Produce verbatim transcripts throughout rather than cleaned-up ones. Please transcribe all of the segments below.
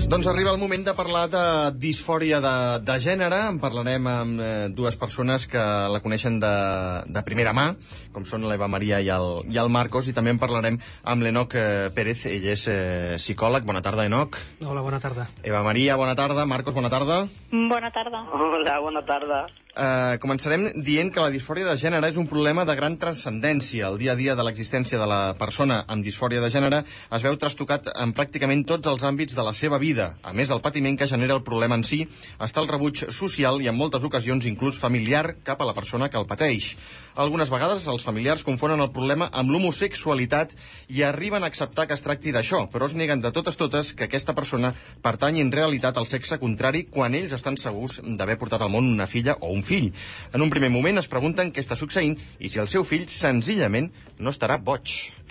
Doncs arriba el moment de parlar de disfòria de, de gènere. En parlarem amb eh, dues persones que la coneixen de, de primera mà, com són l'Eva Maria i el, i el Marcos, i també en parlarem amb l'Enoc eh, Pérez. Ell és eh, psicòleg. Bona tarda, Enoc. Hola, bona tarda. Eva Maria, bona tarda. Marcos, bona tarda. Bona tarda. Hola, bona tarda. Uh, començarem dient que la disfòria de gènere és un problema de gran transcendència. El dia a dia de l'existència de la persona amb disfòria de gènere es veu trastocat en pràcticament tots els àmbits de la seva vida. A més del patiment que genera el problema en si, està el rebuig social i en moltes ocasions inclús familiar cap a la persona que el pateix. Algunes vegades els familiars confonen el problema amb l'homosexualitat i arriben a acceptar que es tracti d'això, però es neguen de totes totes que aquesta persona pertanyi en realitat al sexe contrari quan ells estan segurs d'haver portat al món una filla o un fill. En un primer moment es pregunten què està succeint i si el seu fill senzillament no estarà boig.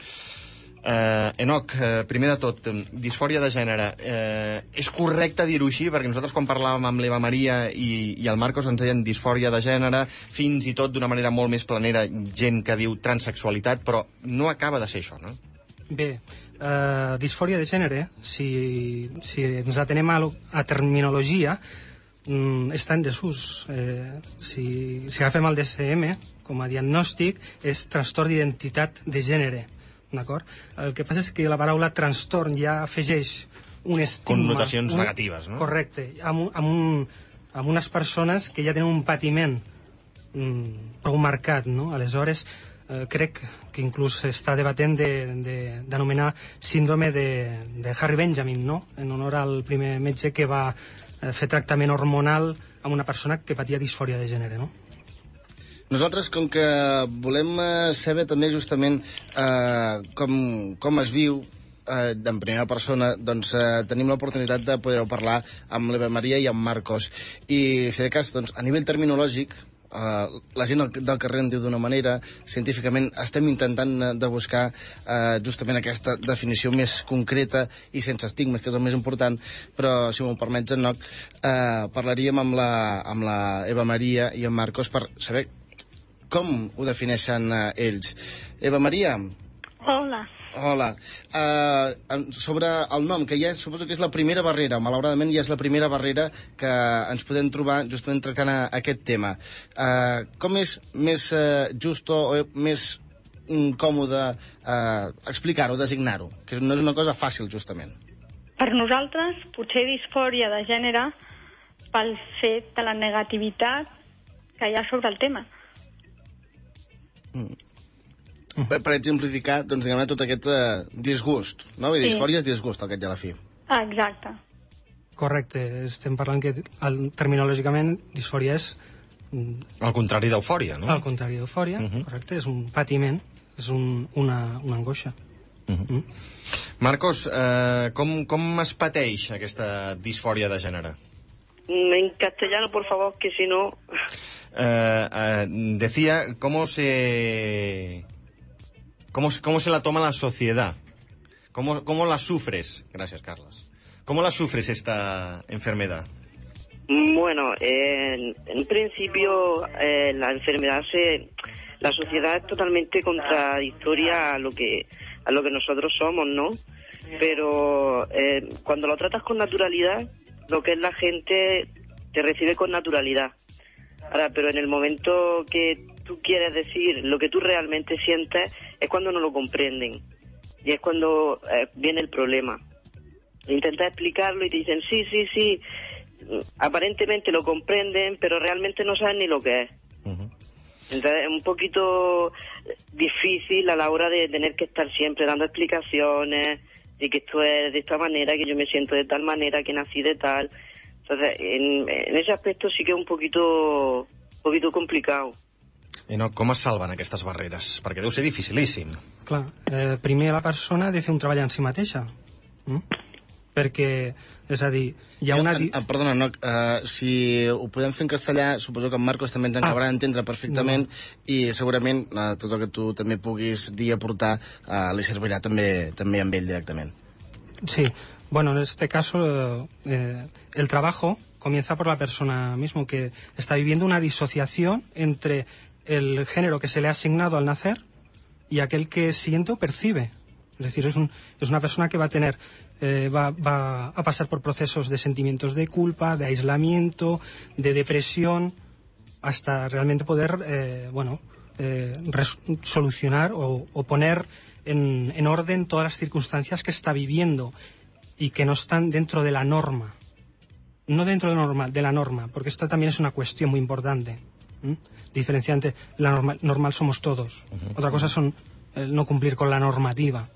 Eh, Enoc, eh, primer de tot, disfòria de gènere. Eh, és correcte dir-ho així? Perquè nosaltres quan parlàvem amb l'Eva Maria i, i el Marcos ens deien disfòria de gènere, fins i tot d'una manera molt més planera, gent que diu transexualitat, però no acaba de ser això, no? Bé, eh, disfòria de gènere, si, si ens atenem a, a terminologia, està en desús. Eh, si, si agafem el D S M com a diagnòstic, és trastorn d'identitat de gènere, d'acord? El que passa és que la paraula trastorn ja afegeix un estigma... Connotacions un, negatives, no? Correcte, amb, amb, un, amb unes persones que ja tenen un patiment mm, prou marcat, no? Aleshores, eh, crec que inclús s'està debatent d'anomenar de, de, síndrome de, de Harry Benjamin, no? En honor al primer metge que va fer tractament hormonal amb una persona que patia disfòria de gènere, no? Nosaltres, com que volem saber també justament eh, com, com es viu eh, en primera persona, doncs eh, tenim l'oportunitat de poder parlar amb l'Eva Maria i amb Marcos. I, si de cas, doncs, a nivell terminològic, Uh, la gent del carrer en diu d'una manera, científicament estem intentant de buscar uh, justament aquesta definició més concreta i sense estigmes, que és el més important, però si m'ho permets, Enoc, uh, parlaríem amb la, amb la Eva Maria i amb Marcos per saber com ho defineixen uh, ells. Eva Maria. Hola. Hola. Uh, sobre el nom, que ja suposo que és la primera barrera, malauradament ja és la primera barrera que ens podem trobar justament tractant a, a aquest tema. Uh, com és més uh, just o més um, còmode uh, explicar-ho, designar-ho? Que no és una cosa fàcil, justament. Per nosaltres, potser disfòria de gènere pel fet de la negativitat que hi ha sobre el tema. Mm. Per, per exemplificar, doncs, diguem-ne, tot aquest uh, disgust, no? Vull dir, Sí. disfòria és disgust, al cap i a la fi. Ah, exacte. Correcte, estem parlant que el, terminològicament disfòria és mm, Al contrari d'eufòria, no? al contrari d'eufòria, Uh -huh. correcte, és un patiment, és un, una, una angoixa. Uh -huh. Mm? Marcos, eh, com, com es pateix aquesta disfòria de gènere? En castellano, por favor, que si no... Eh, eh, decía, ¿cómo se... ¿Cómo, ¿Cómo se la toma la sociedad? ¿Cómo, ¿Cómo la sufres? Gracias, Carlos. ¿Cómo la sufres esta enfermedad? Bueno, eh, en principio eh, la enfermedad se... La sociedad es totalmente contradictoria a lo que a lo que nosotros somos, ¿no? Pero eh, cuando lo tratas con naturalidad, lo que es la gente te recibe con naturalidad. Ahora, pero en el momento que tú quieres decir lo que tú realmente sientes, es cuando no lo comprenden. Y es cuando eh, viene el problema. Intentas explicarlo y te dicen, sí, sí, sí, aparentemente lo comprenden, pero realmente no saben ni lo que es. Uh-huh. Entonces es un poquito difícil a la hora de tener que estar siempre dando explicaciones de que esto es de esta manera, que yo me siento de tal manera, que nací de tal. Entonces, en, en ese aspecto sí que es un poquito, un poquito complicado. I no, com es salven aquestes barreres? Perquè deu ser dificilíssim. Clar, eh, primer la persona ha de fer un treball en si mateixa. Mm? Perquè, és a dir, hi ha una... Jo, uh, perdona, no, uh, si ho podem fer en castellà, suposo que en Marcos també ens acabarà ah. d'entendre perfectament no. I segurament uh, tot el que tu també puguis dir a aportar uh, li servirà també, també amb ell directament. Sí, bueno, en este caso eh, el trabajo comienza por la persona mismo, que está viviendo una disociación entre el género que se le ha asignado al nacer y aquel que siente o percibe. Es decir, es, un, es una persona que va a tener, eh, va, va a pasar por procesos de sentimientos de culpa, de aislamiento, de depresión, hasta realmente poder, eh, bueno, eh, solucionar o, o poner en, en orden todas las circunstancias que está viviendo y que no están dentro de la norma. No dentro de, norma, de la norma, porque esta también es una cuestión muy importante. ¿Mm? Diferenciante, la normal, normal somos todos. Uh-huh. Otra cosa son el no cumplir con la normativa.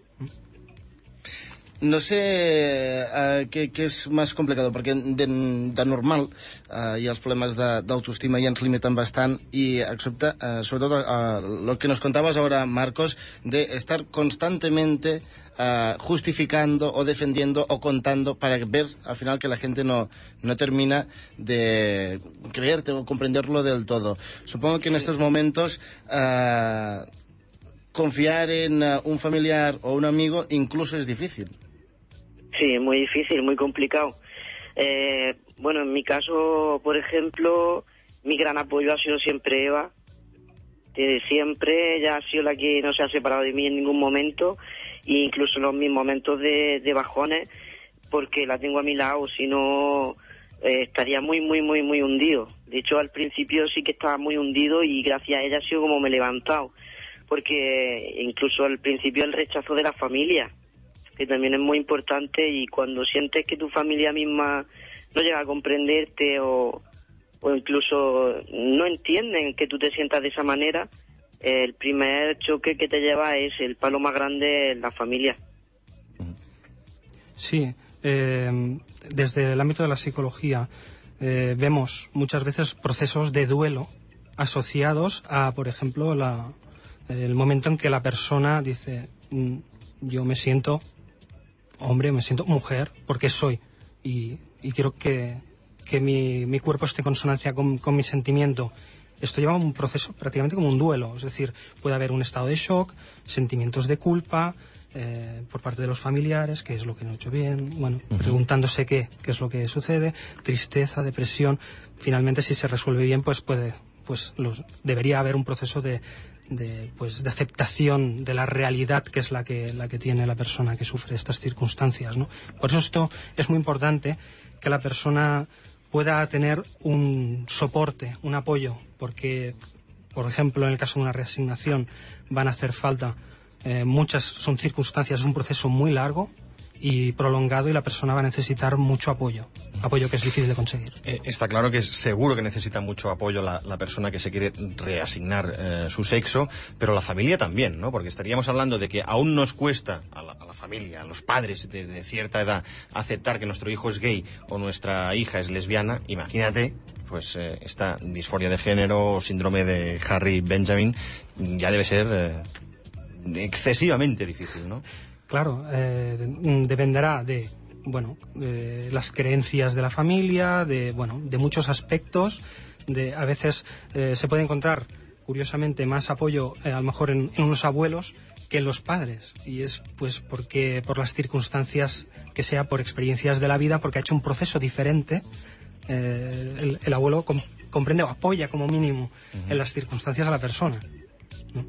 No sé uh, què, què és més complicat, perquè de, de normal uh, hi ha els problemes d'autoestima ja ens limiten bastant i excepte, uh, sobretot uh, lo que nos contabas ahora, Marcos, de estar constantemente uh, justificando o defendiendo o contando para ver al final que la gente no, no termina de creerte o comprenderlo del todo. Supongo que en estos momentos uh, confiar en uh, un familiar o un amigo incluso es difícil. Sí, muy difícil, muy complicado. Eh, bueno, en mi caso, por ejemplo, mi gran apoyo ha sido siempre Eva. Eh, siempre ella ha sido la que no se ha separado de mí en ningún momento, e incluso en los mis momentos de, de bajones, porque la tengo a mi lado, si no eh, estaría muy, muy, muy, muy hundido. De hecho, al principio sí que estaba muy hundido y gracias a ella ha sido como me he levantado, porque incluso al principio el rechazo de la familia, que también es muy importante, y cuando sientes que tu familia misma no llega a comprenderte o, o incluso no entienden que tú te sientas de esa manera, el primer choque que te lleva es el palo más grande en la familia. Sí, eh, desde el ámbito de la psicología eh, vemos muchas veces procesos de duelo asociados a, por ejemplo, la, el momento en que la persona dice, yo me siento hombre, me siento mujer, porque soy, y, y quiero que, que mi, mi cuerpo esté en consonancia con, con mi sentimiento. Esto lleva un proceso prácticamente como un duelo, es decir, puede haber un estado de shock, sentimientos de culpa eh, por parte de los familiares, qué es lo que no he hecho bien, bueno, uh-huh. preguntándose qué, qué es lo que sucede, tristeza, depresión. Finalmente, si se resuelve bien, pues puede, pues los, debería haber un proceso de de pues de aceptación de la realidad que es la que la que tiene la persona que sufre estas circunstancias, ¿no? Por eso esto es muy importante, que la persona pueda tener un soporte, un apoyo, porque, por ejemplo, en el caso de una reasignación van a hacer falta eh, muchas, son circunstancias, es un proceso muy largo y prolongado, y la persona va a necesitar mucho apoyo, apoyo que es difícil de conseguir. Eh, está claro que seguro que necesita mucho apoyo la, la persona que se quiere reasignar eh, su sexo, pero la familia también, ¿no? Porque estaríamos hablando de que aún nos cuesta a la, a la familia, a los padres de, de cierta edad, aceptar que nuestro hijo es gay o nuestra hija es lesbiana. Imagínate, pues eh, esta disforia de género o síndrome de Harry Benjamin ya debe ser eh, excesivamente difícil, ¿no? Claro, eh, dependerá de, bueno, de las creencias de la familia, de, bueno, de muchos aspectos. De, a veces eh, se puede encontrar, curiosamente, más apoyo eh, a lo mejor en, en unos abuelos que en los padres, y es pues porque por las circunstancias que sea, por experiencias de la vida, porque ha hecho un proceso diferente. Eh, el, el abuelo com, comprende o apoya como mínimo uh-huh. en las circunstancias a la persona, ¿no?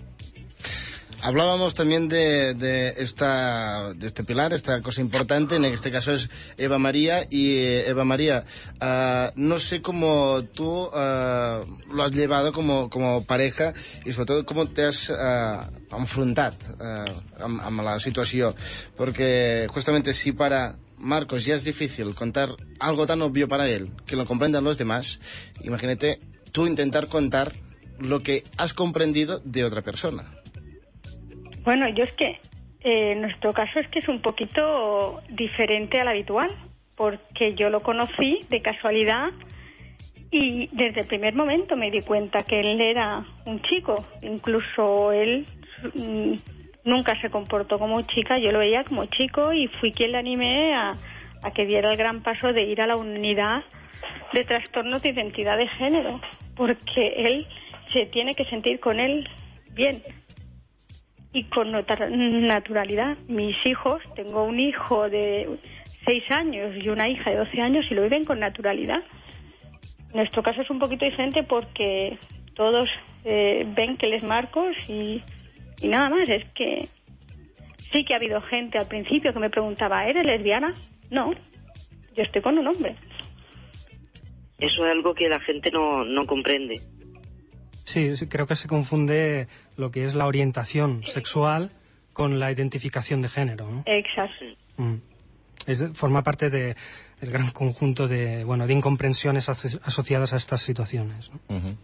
Hablábamos también de, de, esta, de este pilar, esta cosa importante, en este caso es Eva María. Y Eva María, uh, no sé cómo tú uh, lo has llevado como, como pareja, y sobre todo cómo te has uh, enfrontat uh, amb, amb la situació, porque justamente si para Marcos ya es difícil contar algo tan obvio para él, que lo comprendan los demás, imagínate tú intentar contar lo que has comprendido de otra persona. Bueno, yo es que eh, en nuestro caso es que es un poquito diferente al habitual, porque yo lo conocí de casualidad y desde el primer momento me di cuenta que él era un chico. Incluso él mm, nunca se comportó como chica, yo lo veía como chico, y fui quien le animé a, a que diera el gran paso de ir a la unidad de trastornos de identidad de género, porque él se tiene que sentir con él bien y con naturalidad. Mis hijos, tengo un hijo de seis años y una hija de doce años, y lo viven con naturalidad. Nuestro caso es un poquito diferente porque todos eh, ven que él es Marcos y, y nada más. Es que Sí que ha habido gente al principio que me preguntaba, ¿eres lesbiana? No, yo estoy con un hombre. Eso es algo que la gente no, no comprende. Sí, sí, creo que se confunde lo que es la orientación sexual con la identificación de género, ¿no? Exacto. Mm. Es, forma parte de el gran conjunto de, bueno, de incomprensiones aso asociadas a estas situaciones, ¿no? Uh-huh.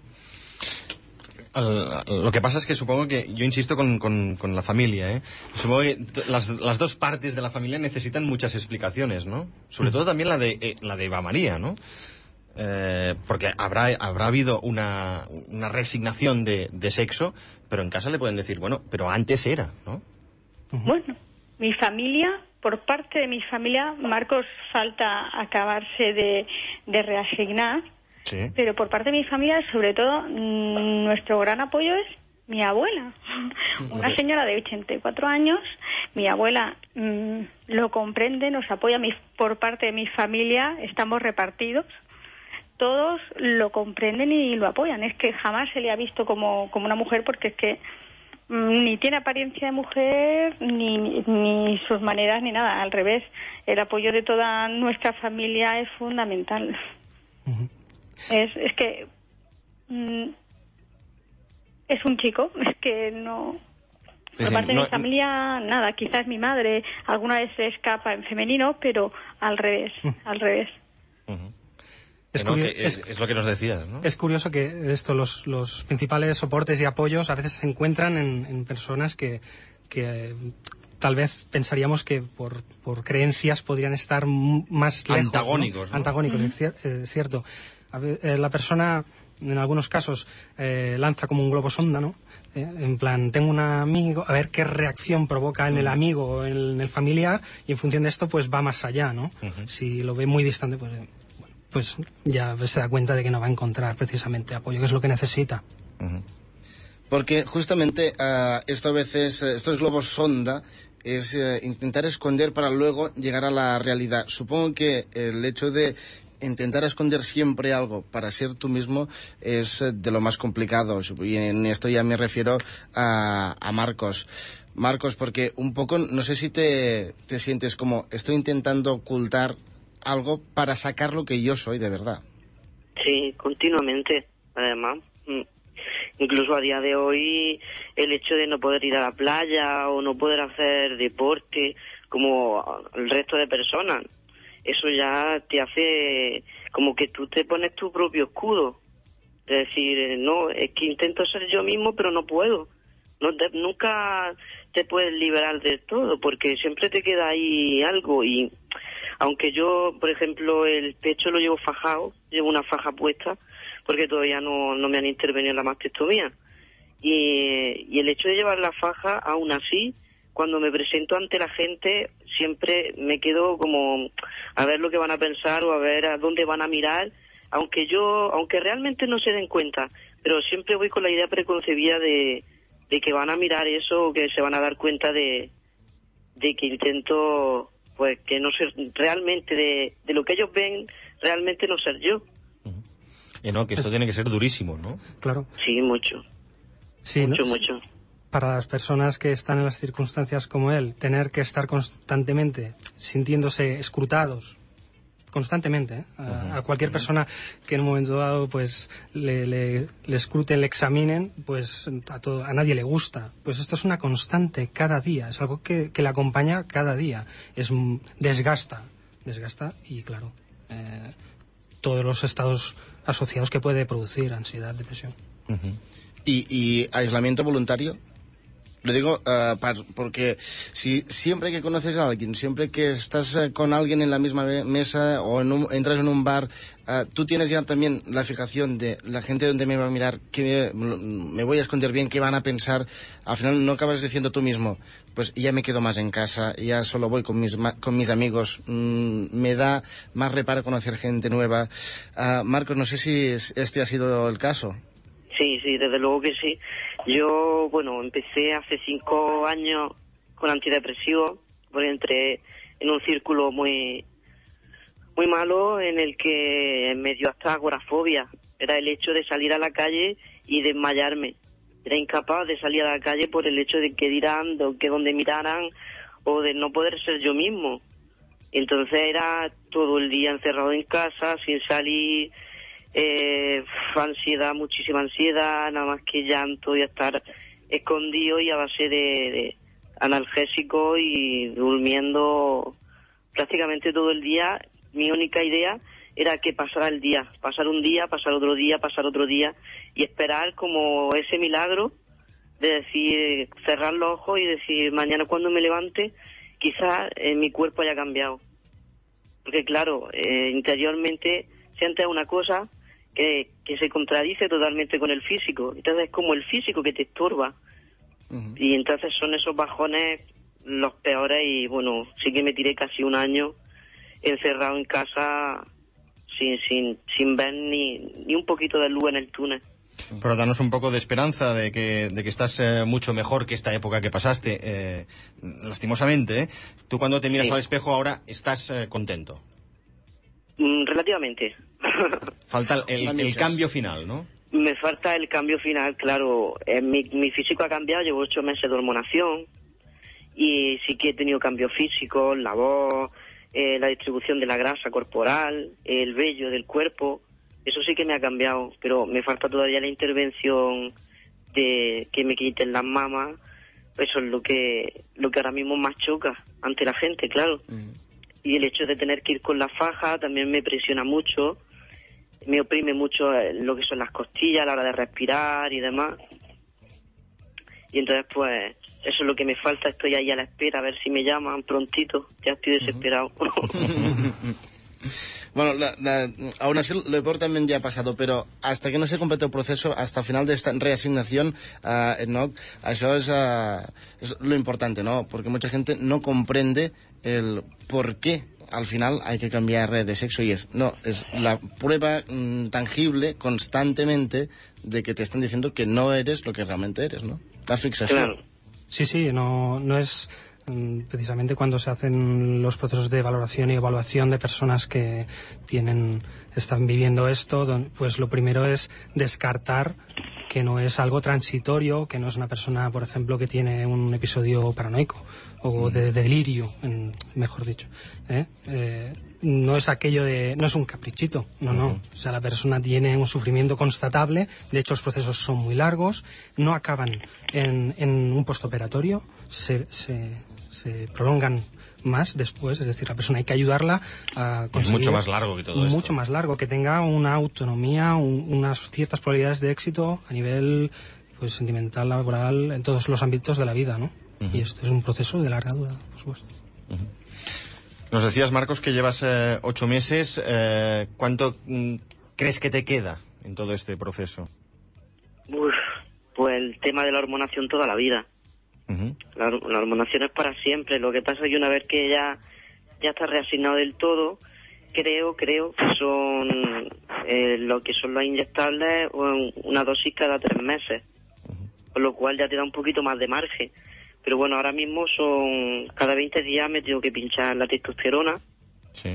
El, lo que pasa es que supongo que, yo insisto con, con, con la familia, ¿eh? Supongo que las, las dos partes de la familia necesitan muchas explicaciones, ¿no? Sobre todo también la de, eh, la de Eva María, ¿no? Eh, porque habrá, habrá habido una, una resignación de, de sexo, pero en casa le pueden decir, bueno, pero antes era, ¿no? Uh-huh. Bueno, mi familia, por parte de mi familia, Marcos falta acabarse de, de reasignar, Sí. pero por parte de mi familia, sobre todo, mmm, nuestro gran apoyo es mi abuela, una señora de ochenta y cuatro años. Mi abuela mmm, lo comprende, nos apoya. Mi, por parte de mi familia estamos repartidos. Todos lo comprenden y lo apoyan. Es que jamás se le ha visto como, como una mujer, porque es que mmm, ni tiene apariencia de mujer, ni, ni sus maneras, ni nada. Al revés, el apoyo de toda nuestra familia es fundamental. Uh-huh. Es, es que mmm, es un chico, es que no... Sí, Por sí, parte de no, mi familia, nada, quizás mi madre alguna vez se escapa en femenino, pero al revés, Uh. al revés. Uh-huh. Es, Que no, curio- que es, es- es lo que nos decías, ¿no? es curioso que esto, los, los principales soportes y apoyos a veces se encuentran en, en personas que, que eh, tal vez pensaríamos que por, por creencias podrían estar m- más lejos, Antagónicos, ¿no? ¿no? Antagónicos, Ujú. es cier- eh, cierto. A ve- eh, la persona, en algunos casos, eh, lanza como un globo sonda, ¿no? Eh, en plan, tengo un amigo, a ver qué reacción provoca en el amigo o en el, en el familiar, y en función de esto, pues va más allá, ¿no? Ujú. Si lo ve muy distante, pues, eh, bueno, pues ya se da cuenta de que no va a encontrar precisamente apoyo, que es lo que necesita. Uh-huh. Porque justamente uh, esto a veces, uh, estos globos sonda, es uh, intentar esconder para luego llegar a la realidad. Supongo que el hecho de intentar esconder siempre algo para ser tú mismo es uh, de lo más complicado. Y en esto ya me refiero a, a Marcos. Marcos, porque un poco, no sé si te, te sientes como, estoy intentando ocultar algo para sacar lo que yo soy de verdad. Sí, continuamente, además. Mm. Incluso a día de hoy, el hecho de no poder ir a la playa o no poder hacer deporte como el resto de personas, eso ya te hace como que tú te pones tu propio escudo. Es decir, no, es que intento ser yo mismo, pero no puedo. No te, nunca te puedes liberar del todo, porque siempre te queda ahí algo. Y aunque yo, por ejemplo, el pecho lo llevo fajado, llevo una faja puesta, porque todavía no, no me han intervenido en la mastectomía. Y, y el hecho de llevar la faja, aún así, cuando me presento ante la gente, siempre me quedo como a ver lo que van a pensar o a ver a dónde van a mirar, aunque yo, aunque realmente no se den cuenta, pero siempre voy con la idea preconcebida de, de que van a mirar eso o que se van a dar cuenta de, de que intento, pues, que no ser realmente de, de lo que ellos ven, realmente no ser yo. Uh-huh. Y no, que esto tiene que ser durísimo, ¿no? Claro. Sí, mucho. Sí, mucho, ¿no? mucho. Para las personas que están en las circunstancias como él, tener que estar constantemente sintiéndose escrutados, constantemente, ¿eh? a, Uh-huh. a cualquier persona que en un momento dado pues le, le, le escruten, le examinen, pues a, todo, a nadie le gusta. Pues esto es una constante cada día, es algo que, que le acompaña cada día. Es mm, desgasta, desgasta y claro, eh, todos los estados asociados que puede producir, ansiedad, depresión. Uh-huh. ¿Y, y aislamiento voluntario? Lo digo uh, par, porque si siempre que conoces a alguien, siempre que estás uh, con alguien en la misma mesa o en un, entras en un bar, uh, tú tienes ya también la fijación de la gente donde me va a mirar, que me, me voy a esconder bien, qué van a pensar. Al final no acabas diciendo tú mismo, pues ya me quedo más en casa, ya solo voy con mis, con mis amigos, mmm, me da más reparo conocer gente nueva. Uh, Marcos, no sé si este ha sido el caso. Sí, sí, desde luego que sí. Yo, bueno, empecé hace cinco años con antidepresivos, porque entré en un círculo muy muy malo en el que me dio hasta agorafobia. Era el hecho de salir a la calle y desmayarme. era incapaz de salir a la calle por el hecho de que dirán, de que donde miraran, o de no poder ser yo mismo. Entonces era todo el día encerrado en casa, sin salir, eh, ansiedad, muchísima ansiedad, nada más que llanto y estar escondido y a base de, de analgésico y durmiendo prácticamente todo el día. Mi única idea era que pasara el día, pasar un día, pasar otro día, pasar otro día y esperar como ese milagro de decir, cerrar los ojos y decir, mañana cuando me levante, quizás eh, mi cuerpo haya cambiado. Porque claro, eh, interiormente sientes una cosa que, que se contradice totalmente con el físico. Entonces es como el físico que te estorba. Uh-huh. Y entonces son esos bajones los peores y bueno, sí que me tiré casi un año encerrado en casa sin, sin, sin ver ni, ni un poquito de luz en el túnel. Pero danos un poco de esperanza de que, de que estás eh, mucho mejor que esta época que pasaste, eh, lastimosamente, ¿eh? Tú cuando te miras sí. al espejo ahora, ¿estás eh, contento? Mm, relativamente. Falta el, el, el cambio final, ¿no? Me falta el cambio final, claro. Eh, mi, mi físico ha cambiado, llevo ocho meses de hormonación y sí que he tenido cambios físicos, la voz, eh, la distribución de la grasa corporal, el vello del cuerpo. Eso sí que me ha cambiado, pero me falta todavía la intervención de que me quiten las mamas. Eso es lo que lo que ahora mismo más choca ante la gente, claro. Mm. Y el hecho de tener que ir con la faja también me presiona mucho, me oprime mucho lo que son las costillas a la hora de respirar y demás. Y entonces, pues, eso es lo que me falta. Estoy ahí a la espera, a ver si me llaman prontito. Ya estoy desesperado. Uh-huh. Bueno, la, la, aún así lo peor también ya ha pasado, pero hasta que no se complete el proceso, hasta el final de esta reasignación, uh, Enoch, eso es, uh, es lo importante, ¿no? Porque mucha gente no comprende el por qué al final hay que cambiar de sexo y es, no, es la prueba mm, tangible, constantemente, de que te están diciendo que no eres lo que realmente eres, ¿no? La fixación. Claro. Sí, sí, no, no es... precisamente cuando se hacen los procesos de valoración y evaluación de personas que tienen están viviendo esto, pues lo primero es descartar que no es algo transitorio, que no es una persona, por ejemplo, que tiene un episodio paranoico o de, de delirio, en, mejor dicho. ¿eh? Eh, no es aquello de... no es un caprichito, no, no. O sea, la persona tiene un sufrimiento constatable, de hecho los procesos son muy largos, no acaban en, en un postoperatorio, se, se, se prolongan más después, es decir, la persona hay que ayudarla a conseguir... Es mucho más largo que todo esto. Mucho más largo, que tenga una autonomía, un, unas ciertas probabilidades de éxito a nivel pues sentimental, laboral, en todos los ámbitos de la vida, ¿no? Uh-huh. Y esto es un proceso de larga dura, por supuesto. Uh-huh. Nos decías, Marcos, que llevas eh, ocho meses. Eh, ¿Cuánto mm, crees que te queda en todo este proceso? Uf, pues el tema de la hormonación toda la vida. Uh-huh. La, la hormonación es para siempre. Lo que pasa es que una vez que ya, ya está reasignado del todo, creo, creo que son eh, lo que son los inyectables una dosis cada tres meses. Uh-huh. Con lo cual ya te da un poquito más de margen. Pero bueno, ahora mismo son cada veinte días me tengo que pinchar la testosterona. Sí.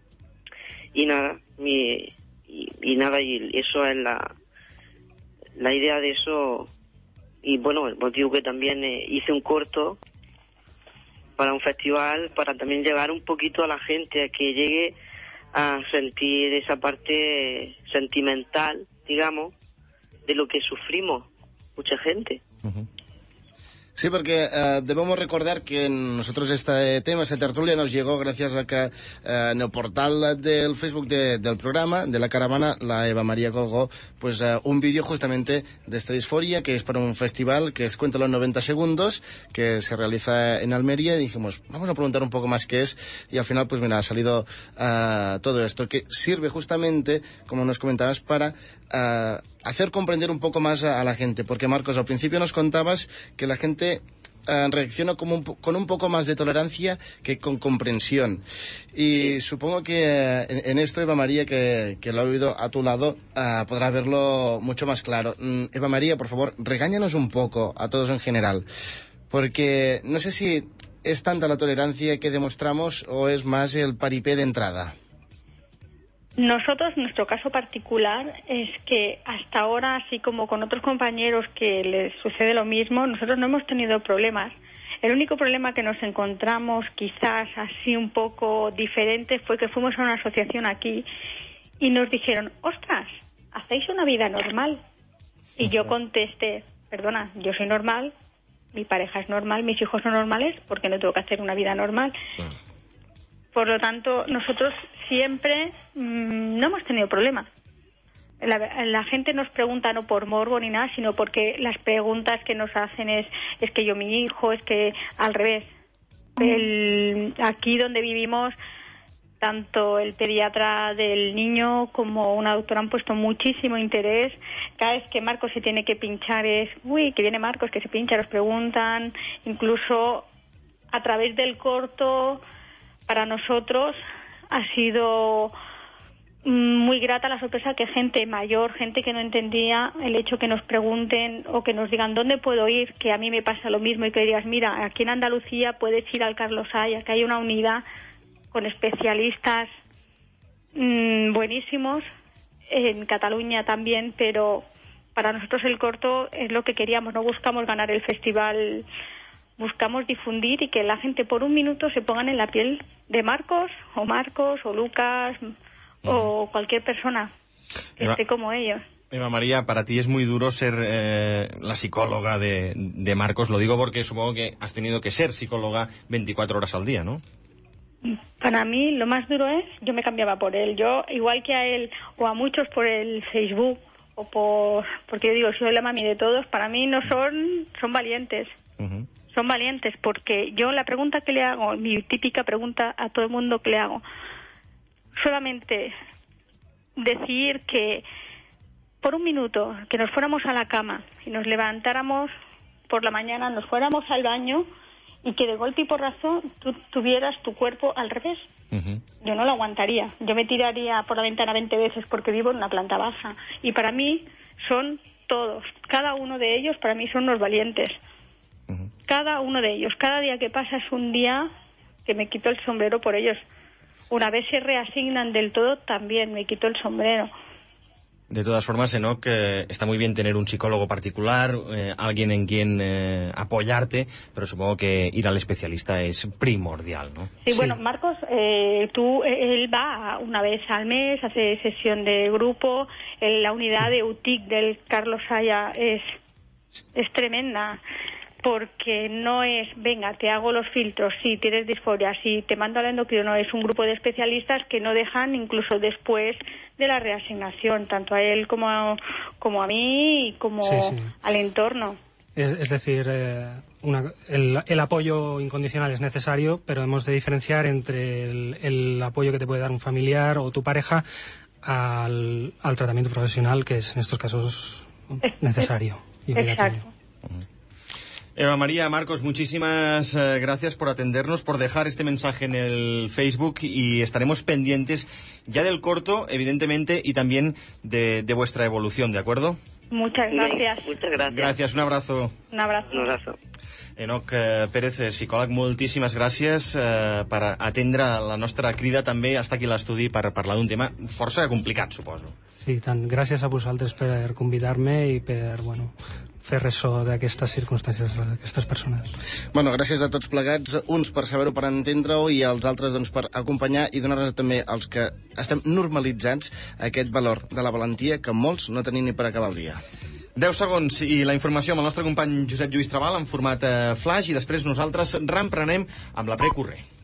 Y nada, mi, y, y nada, y eso es la, la idea de eso. Y bueno, el motivo que también eh, hice un corto para un festival, para también llevar un poquito a la gente a que llegue a sentir esa parte sentimental, digamos, de lo que sufrimos mucha gente. Uh-huh. Sí, porque eh, debemos recordar que nosotros este tema, esta tertulia, nos llegó gracias a que eh, en el portal del Facebook de, del programa, de la caravana, la Eva María colgó pues eh, un vídeo justamente de esta disforia, que es para un festival que es Cuéntalo en noventa segundos, que se realiza en Almería, y dijimos, vamos a preguntar un poco más qué es, y al final pues mira, ha salido uh, todo esto, que sirve justamente, como nos comentabas, para uh, hacer comprender un poco más a, a la gente, porque Marcos, al principio nos contabas que la gente Uh, reacciona como un, con un poco más de tolerancia que con comprensión. Y supongo que uh, en, en esto Eva María, que, que lo ha oído a tu lado, uh, podrá verlo mucho más claro. Mm, Eva María, por favor, regáñanos un poco a todos en general, porque no sé si es tanta la tolerancia que demostramos o es más el paripé de entrada. Nosotros, nuestro caso particular es que hasta ahora, así como con otros compañeros que les sucede lo mismo, nosotros no hemos tenido problemas. El único problema que nos encontramos, quizás así un poco diferente, fue que fuimos a una asociación aquí y nos dijeron, ostras, hacéis una vida normal. Y yo contesté, perdona, yo soy normal, mi pareja es normal, mis hijos son normales, ¿por qué no tengo que hacer una vida normal? Por lo tanto, nosotros siempre mmm, no hemos tenido problemas. La, la gente nos pregunta no por morbo ni nada, sino porque las preguntas que nos hacen es, es que yo mi hijo, es que al revés. El, aquí donde vivimos, tanto el pediatra del niño como una doctora han puesto muchísimo interés. Cada vez que Marcos se tiene que pinchar es, uy, que viene Marcos, que se pincha, nos preguntan. Incluso a través del corto, para nosotros ha sido muy grata la sorpresa que gente mayor, gente que no entendía el hecho que nos pregunten o que nos digan dónde puedo ir, que a mí me pasa lo mismo, y que digas, mira, aquí en Andalucía puedes ir al Carlos Haya, que hay una unidad con especialistas mmm, buenísimos, en Cataluña también, pero para nosotros el corto es lo que queríamos, no buscamos ganar el festival, buscamos difundir y que la gente por un minuto se pongan en la piel de Marcos, o Marcos, o Lucas, o cualquier persona que Eva, esté como ellos. Eva María, para ti es muy duro ser eh, la psicóloga de, de Marcos. Lo digo porque supongo que has tenido que ser psicóloga veinticuatro horas al día, ¿no? Para mí lo más duro es, yo me cambiaba por él. Yo, igual que a él o a muchos por el Facebook, o por, porque yo digo, soy la mami de todos, para mí no son, son valientes. Uh-huh. Son valientes porque yo la pregunta que le hago, mi típica pregunta a todo el mundo que le hago, solamente decir que por un minuto que nos fuéramos a la cama y nos levantáramos por la mañana, nos fuéramos al baño y que de golpe y porrazo tú tuvieras tu cuerpo al revés. Uh-huh. Yo no lo aguantaría. Yo me tiraría por la ventana veinte veces porque vivo en una planta baja. Y para mí son todos, cada uno de ellos para mí son los valientes. Uh-huh. Cada uno de ellos. Cada día que pasa es un día que me quito el sombrero por ellos. Una vez se reasignan del todo, también me quito el sombrero. De todas formas, Enoc, eh, está muy bien tener un psicólogo particular, eh, alguien en quien eh, apoyarte, pero supongo que ir al especialista es primordial, ¿no? Sí, sí. Bueno, Marcos, eh, tú, él va una vez al mes, hace sesión de grupo, en la unidad de U T I C del Carlos Haya es, es tremenda. Porque no es, venga, te hago los filtros, si tienes disforia, si te mando al endocrino, es un grupo de especialistas que no dejan incluso después de la reasignación, tanto a él como a, como a mí y como sí, sí. al entorno. Es, es decir, eh, una, el, el apoyo incondicional es necesario, pero hemos de diferenciar entre el, el apoyo que te puede dar un familiar o tu pareja al, al tratamiento profesional, que es en estos casos necesario y obligatorio. Exacto. Uh-huh. Eva María, Marcos, muchísimas eh, gracias por atendernos, por dejar este mensaje en el Facebook, y estaremos pendientes ya del corto, evidentemente, y también de, de vuestra evolución, ¿de acuerdo? Muchas gracias. Muchas gracias. Gracias, un abrazo. Un abrazo. Un abrazo. Enoc eh, Pérez, psicòleg, moltíssimes gràcies eh, per atendre la nostra crida també a estar aquí a l'estudi per parlar d'un tema força complicat, suposo. Sí, tant. Gràcies a vosaltres per convidar-me i per, bueno, fer ressò d'aquestes circumstàncies d'aquestes persones. Bueno, gràcies a tots plegats, uns per saber-ho, per entendre-ho, i els altres doncs, per acompanyar i donar-nos també als que estem normalitzats aquest valor de la valentia que molts no tenim ni per acabar el dia. deu segons i la informació amb el nostre company Josep Lluís Trabal en format eh, flash, i després nosaltres reemprenem amb la Precorrer.